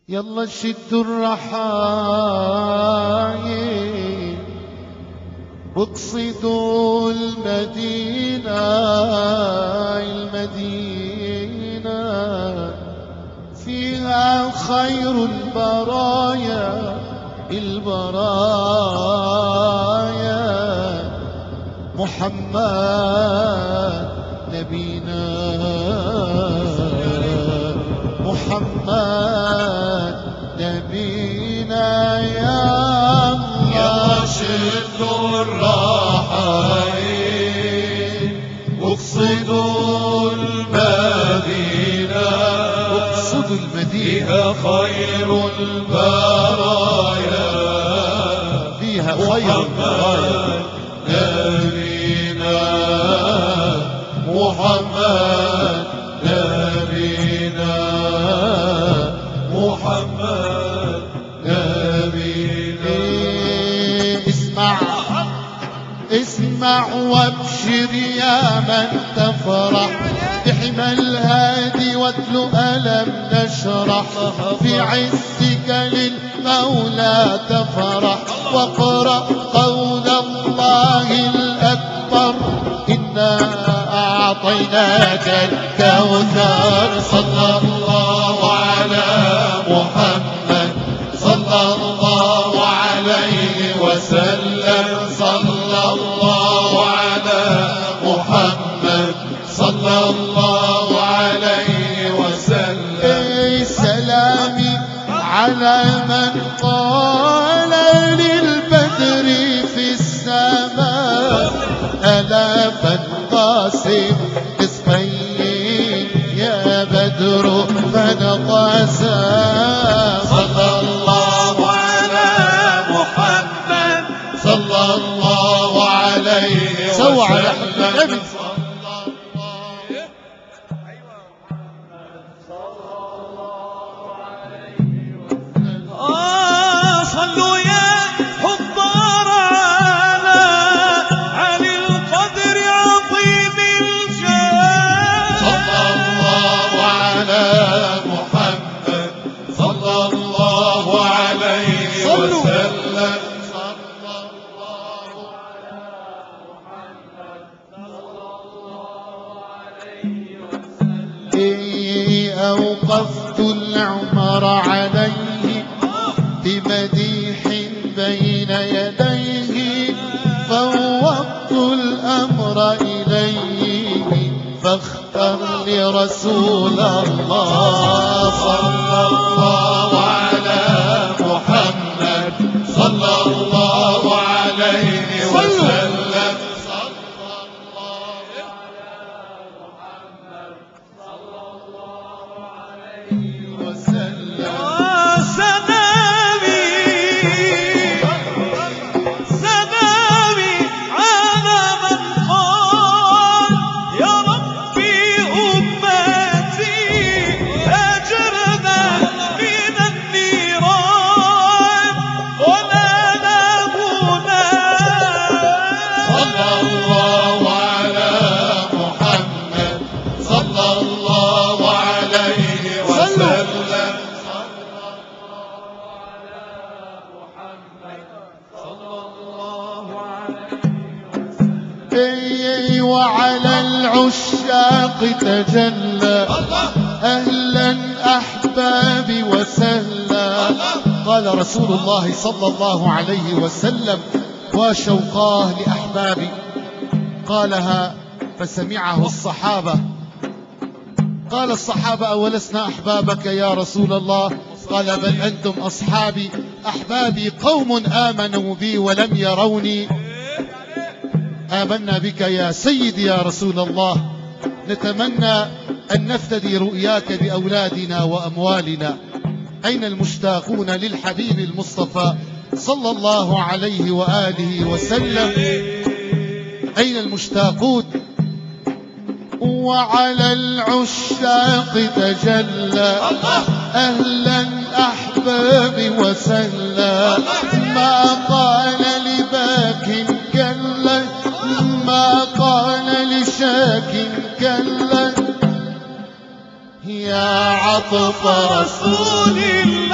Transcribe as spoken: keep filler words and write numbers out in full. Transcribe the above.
يلا شدوا الرحايل واقصدوا المدينة المدينة فيها خير البرايا البرايا محمد نبينا محمد نبينا يا الله. يلا شدوا الرحايل واقصدوا المدينة واقصدوا المدينة فيها خير البرايا فيها خير البرايا نبينا محمد نبينا محمد نبينا. اسمع اسمع وابشر يا من تفرح بحمى الهادي واتل ألم نشرح في عزك للمولى تفرح واقرأ قول الله الأكبر إنا أعطيناك الكوثر. صلى الله على محمد صلى الله عليه وسلم صلى الله على محمد صلى الله عليه وسلم. سلامي على من قال للبدر في السماء ألا فانقاسم قسمين يا بدر فانقسم. صلى الله على محمد صلى الله عليه سوى على وسلم. آه صلوا يا حضار على علي القدر عظيم الجاه. صلى الله على محمد صلى الله عليه صلوا. وسلم. أوقفت العمر عليه بمديح بين يديه فوضت الأمر إليه فاختر لرسول الله. صلى الله على محمد صلى الله عليه وسلم. آه سلامي سلامي على من قال يا ربي أمتي أجرنا من النيران ولا نبونا. صلى الله على محمد صلى الله عليه وسلم. وعلى العشاق تجلى أهلا أحبابي وسهلا. قال رسول الله صلى الله عليه وسلم وشوقاه لأحبابي قالها فسمعه الصحابة. قال الصحابة أولسنا أحبابك يا رسول الله؟ قال بل أنتم أصحابي. أحبابي قوم آمنوا بي ولم يروني. آمنا بك يا سيدي يا رسول الله. نتمنى أن نفتدي رؤياك بأولادنا وأموالنا. أين المشتاقون للحبيب المصطفى صلى الله عليه وآله وسلم؟ أين المشتاقون؟ وعلى العشاق تجلى أهلا أحبابي وسهلا. ما قال لباك كلا ما قال لشاك كلا يا عطف رسول الله.